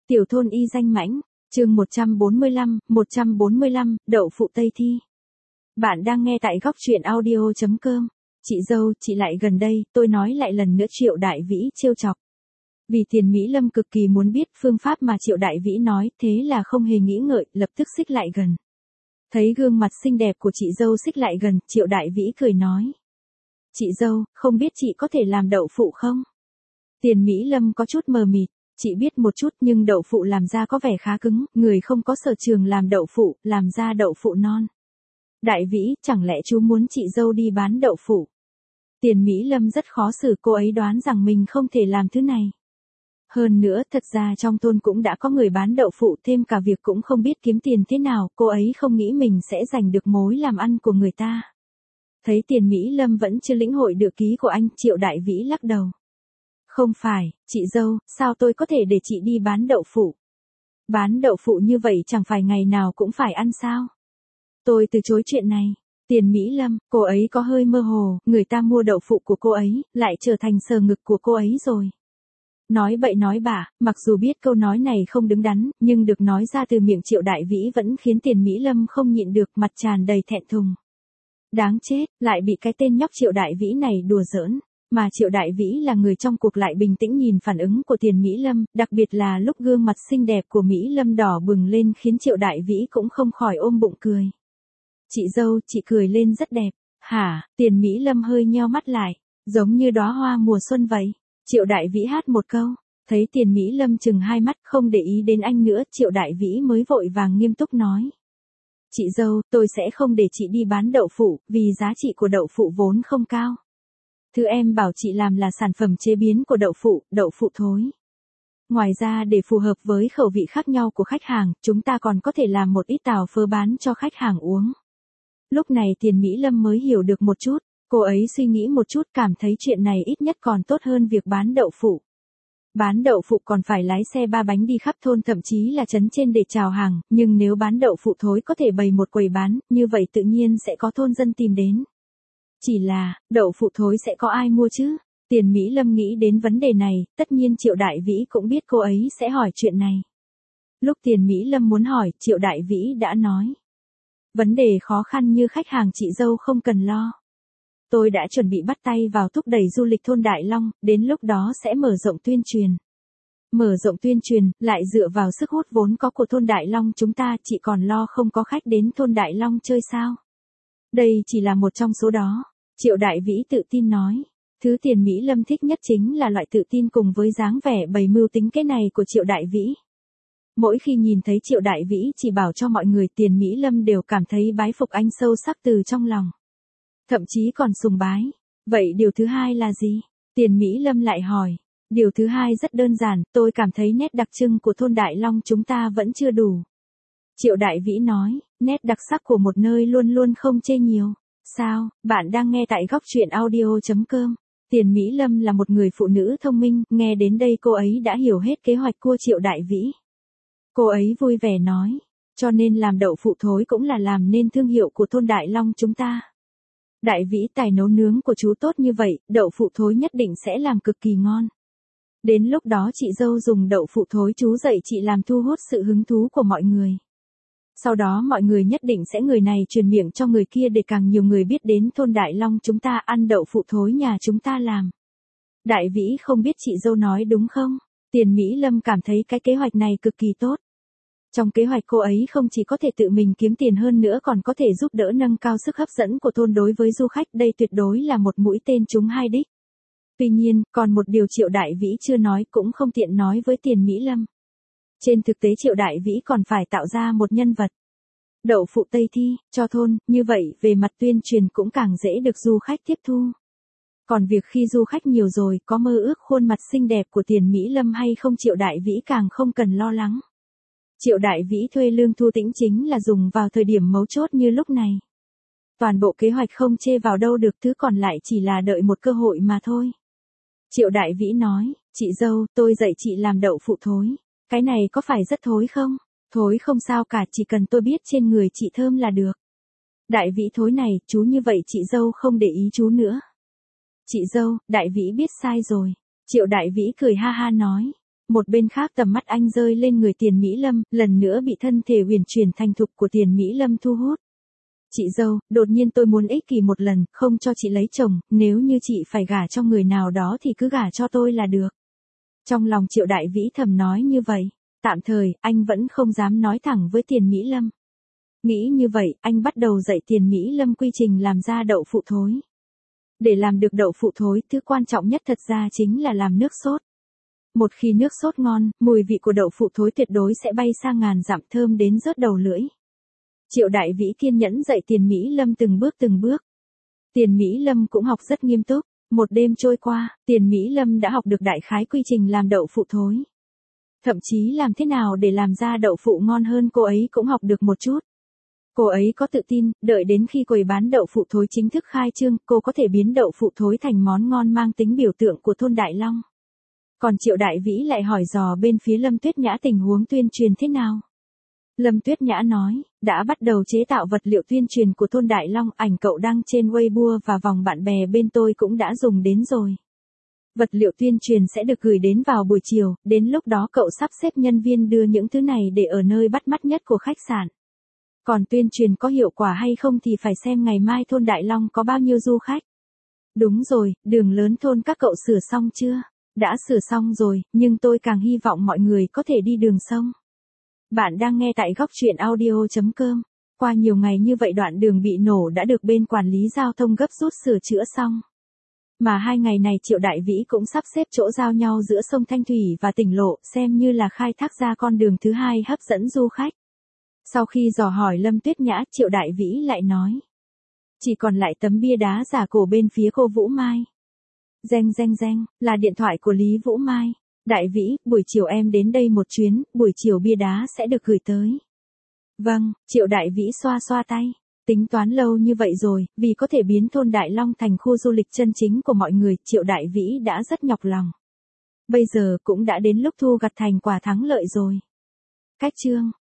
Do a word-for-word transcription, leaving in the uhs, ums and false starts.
Tiểu thôn y danh mãnh, chương một trăm bốn mươi lăm, một trăm bốn mươi lăm, đậu phụ Tây Thi. Bạn đang nghe tại góc truyện audio chấm com. Chị dâu, chị lại gần đây, tôi nói lại lần nữa Triệu Đại Vĩ trêu chọc. Vì Tiền Mỹ Lâm cực kỳ muốn biết phương pháp mà Triệu Đại Vĩ nói, thế là không hề nghĩ ngợi, lập tức xích lại gần. Thấy gương mặt xinh đẹp của chị dâu xích lại gần, Triệu Đại Vĩ cười nói. Chị dâu, không biết chị có thể làm đậu phụ không? Tiền Mỹ Lâm có chút mờ mịt. Chị biết một chút nhưng đậu phụ làm ra có vẻ khá cứng, người không có sở trường làm đậu phụ, làm ra đậu phụ non. Đại Vĩ, chẳng lẽ chú muốn chị dâu đi bán đậu phụ? Tiền Mỹ Lâm rất khó xử, cô ấy đoán rằng mình không thể làm thứ này. Hơn nữa, thật ra trong thôn cũng đã có người bán đậu phụ, thêm cả việc cũng không biết kiếm tiền thế nào, cô ấy không nghĩ mình sẽ giành được mối làm ăn của người ta. Thấy Tiền Mỹ Lâm vẫn chưa lĩnh hội được ý của anh, Triệu Đại Vĩ lắc đầu. Không phải, chị dâu, sao tôi có thể để chị đi bán đậu phụ? Bán đậu phụ như vậy chẳng phải ngày nào cũng phải ăn sao? Tôi từ chối chuyện này. Tiền Mỹ Lâm, cô ấy có hơi mơ hồ, người ta mua đậu phụ của cô ấy, lại trở thành sờ ngực của cô ấy rồi. Nói bậy nói bạ, mặc dù biết câu nói này không đứng đắn, nhưng được nói ra từ miệng Triệu Đại Vĩ vẫn khiến Tiền Mỹ Lâm không nhịn được, mặt tràn đầy thẹn thùng. Đáng chết, lại bị cái tên nhóc Triệu Đại Vĩ này đùa giỡn. Mà Triệu Đại Vĩ là người trong cuộc lại bình tĩnh nhìn phản ứng của Tiền Mỹ Lâm, đặc biệt là lúc gương mặt xinh đẹp của Mỹ Lâm đỏ bừng lên khiến Triệu Đại Vĩ cũng không khỏi ôm bụng cười. Chị dâu, chị cười lên rất đẹp. Hả? Tiền Mỹ Lâm hơi nheo mắt lại, giống như đóa hoa mùa xuân vậy. Triệu Đại Vĩ hát một câu, thấy Tiền Mỹ Lâm chừng hai mắt không để ý đến anh nữa, Triệu Đại Vĩ mới vội vàng nghiêm túc nói. Chị dâu, tôi sẽ không để chị đi bán đậu phụ, vì giá trị của đậu phụ vốn không cao. Thứ em bảo chị làm là sản phẩm chế biến của đậu phụ, đậu phụ thối. Ngoài ra để phù hợp với khẩu vị khác nhau của khách hàng, chúng ta còn có thể làm một ít tàu phớ bán cho khách hàng uống. Lúc này Tiền Mỹ Lâm mới hiểu được một chút, cô ấy suy nghĩ một chút cảm thấy chuyện này ít nhất còn tốt hơn việc bán đậu phụ. Bán đậu phụ còn phải lái xe ba bánh đi khắp thôn thậm chí là trấn trên để chào hàng, nhưng nếu bán đậu phụ thối có thể bày một quầy bán, như vậy tự nhiên sẽ có thôn dân tìm đến. Chỉ là, đậu phụ thối sẽ có ai mua chứ? Tiền Mỹ Lâm nghĩ đến vấn đề này, tất nhiên Triệu Đại Vĩ cũng biết cô ấy sẽ hỏi chuyện này. Lúc Tiền Mỹ Lâm muốn hỏi, Triệu Đại Vĩ đã nói. Vấn đề khó khăn như khách hàng chị dâu không cần lo. Tôi đã chuẩn bị bắt tay vào thúc đẩy du lịch thôn Đại Long, đến lúc đó sẽ mở rộng tuyên truyền. Mở rộng tuyên truyền, lại dựa vào sức hút vốn có của thôn Đại Long chúng ta, chị còn lo không có khách đến thôn Đại Long chơi sao? Đây chỉ là một trong số đó. Triệu Đại Vĩ tự tin nói. Thứ Tiền Mỹ Lâm thích nhất chính là loại tự tin cùng với dáng vẻ bày mưu tính kế này của Triệu Đại Vĩ. Mỗi khi nhìn thấy Triệu Đại Vĩ chỉ bảo cho mọi người, Tiền Mỹ Lâm đều cảm thấy bái phục anh sâu sắc từ trong lòng. Thậm chí còn sùng bái. Vậy điều thứ hai là gì? Tiền Mỹ Lâm lại hỏi. Điều thứ hai rất đơn giản, tôi cảm thấy nét đặc trưng của thôn Đại Long chúng ta vẫn chưa đủ. Triệu Đại Vĩ nói, nét đặc sắc của một nơi luôn luôn không chê nhiều. Sao, bạn đang nghe tại góc truyện audio chấm com. Tiền Mỹ Lâm là một người phụ nữ thông minh, nghe đến đây cô ấy đã hiểu hết kế hoạch của Triệu Đại Vĩ. Cô ấy vui vẻ nói, cho nên làm đậu phụ thối cũng là làm nên thương hiệu của thôn Đại Long chúng ta. Đại Vĩ, tài nấu nướng của chú tốt như vậy, đậu phụ thối nhất định sẽ làm cực kỳ ngon. Đến lúc đó chị dâu dùng đậu phụ thối chú dạy chị làm thu hút sự hứng thú của mọi người. Sau đó mọi người nhất định sẽ người này truyền miệng cho người kia để càng nhiều người biết đến thôn Đại Long chúng ta ăn đậu phụ thối nhà chúng ta làm. Đại Vĩ không biết chị dâu nói đúng không? Tiền Mỹ Lâm cảm thấy cái kế hoạch này cực kỳ tốt. Trong kế hoạch cô ấy không chỉ có thể tự mình kiếm tiền hơn nữa còn có thể giúp đỡ nâng cao sức hấp dẫn của thôn đối với du khách, đây tuyệt đối là một mũi tên trúng hai đích. Tuy nhiên, còn một điều Triệu Đại Vĩ chưa nói cũng không tiện nói với Tiền Mỹ Lâm. Trên thực tế Triệu Đại Vĩ còn phải tạo ra một nhân vật. Đậu phụ Tây Thi, cho thôn, như vậy về mặt tuyên truyền cũng càng dễ được du khách tiếp thu. Còn việc khi du khách nhiều rồi có mơ ước khuôn mặt xinh đẹp của Tiền Mỹ Lâm hay không Triệu Đại Vĩ càng không cần lo lắng. Triệu Đại Vĩ thuê Lương Thu Tĩnh chính là dùng vào thời điểm mấu chốt như lúc này. Toàn bộ kế hoạch không chê vào đâu được, thứ còn lại chỉ là đợi một cơ hội mà thôi. Triệu Đại Vĩ nói, chị dâu, tôi dạy chị làm đậu phụ thối. Cái này có phải rất thối không? Thối không sao cả, chỉ cần tôi biết trên người chị thơm là được. Đại Vĩ thối này, chú như vậy chị dâu không để ý chú nữa. Chị dâu, Đại Vĩ biết sai rồi. Triệu Đại Vĩ cười ha ha nói. Một bên khác tầm mắt anh rơi lên người Tiền Mỹ Lâm, lần nữa bị thân thể huyền chuyển thành thục của Tiền Mỹ Lâm thu hút. Chị dâu, đột nhiên tôi muốn ích kỷ một lần, không cho chị lấy chồng, nếu như chị phải gả cho người nào đó thì cứ gả cho tôi là được. Trong lòng Triệu Đại Vĩ thầm nói như vậy, tạm thời, anh vẫn không dám nói thẳng với Tiền Mỹ Lâm. Nghĩ như vậy, anh bắt đầu dạy Tiền Mỹ Lâm quy trình làm ra đậu phụ thối. Để làm được đậu phụ thối, thứ quan trọng nhất thật ra chính là làm nước sốt. Một khi nước sốt ngon, mùi vị của đậu phụ thối tuyệt đối sẽ bay sang ngàn dặm, thơm đến rớt đầu lưỡi. Triệu Đại Vĩ kiên nhẫn dạy Tiền Mỹ Lâm từng bước từng bước. Tiền Mỹ Lâm cũng học rất nghiêm túc. Một đêm trôi qua, Tiền Mỹ Lâm đã học được đại khái quy trình làm đậu phụ thối. Thậm chí làm thế nào để làm ra đậu phụ ngon hơn cô ấy cũng học được một chút. Cô ấy có tự tin, đợi đến khi quầy bán đậu phụ thối chính thức khai trương, cô có thể biến đậu phụ thối thành món ngon mang tính biểu tượng của thôn Đại Long. Còn Triệu Đại Vĩ lại hỏi dò bên phía Lâm Tuyết Nhã tình huống tuyên truyền thế nào. Lâm Tuyết Nhã nói, đã bắt đầu chế tạo vật liệu tuyên truyền của thôn Đại Long, ảnh cậu đăng trên Weibo và vòng bạn bè bên tôi cũng đã dùng đến rồi. Vật liệu tuyên truyền sẽ được gửi đến vào buổi chiều, đến lúc đó cậu sắp xếp nhân viên đưa những thứ này để ở nơi bắt mắt nhất của khách sạn. Còn tuyên truyền có hiệu quả hay không thì phải xem ngày mai thôn Đại Long có bao nhiêu du khách. Đúng rồi, đường lớn thôn các cậu sửa xong chưa? Đã sửa xong rồi, nhưng tôi càng hy vọng mọi người có thể đi đường sông. Bạn đang nghe tại góc truyện audio chấm com. Qua nhiều ngày như vậy đoạn đường bị nổ đã được bên quản lý giao thông gấp rút sửa chữa xong. Mà hai ngày này Triệu Đại Vĩ cũng sắp xếp chỗ giao nhau giữa sông Thanh Thủy và tỉnh lộ, xem như là khai thác ra con đường thứ hai hấp dẫn du khách. Sau khi dò hỏi Lâm Tuyết Nhã, Triệu Đại Vĩ lại nói. Chỉ còn lại tấm bia đá giả cổ bên phía cô Vũ Mai. Reng reng reng, là điện thoại của Lý Vũ Mai. Đại Vĩ, buổi chiều em đến đây một chuyến, buổi chiều bia đá sẽ được gửi tới. Vâng, Triệu Đại Vĩ xoa xoa tay. Tính toán lâu như vậy rồi, vì có thể biến thôn Đại Long thành khu du lịch chân chính của mọi người, Triệu Đại Vĩ đã rất nhọc lòng. Bây giờ cũng đã đến lúc thu gặt thành quả thắng lợi rồi. Cách chương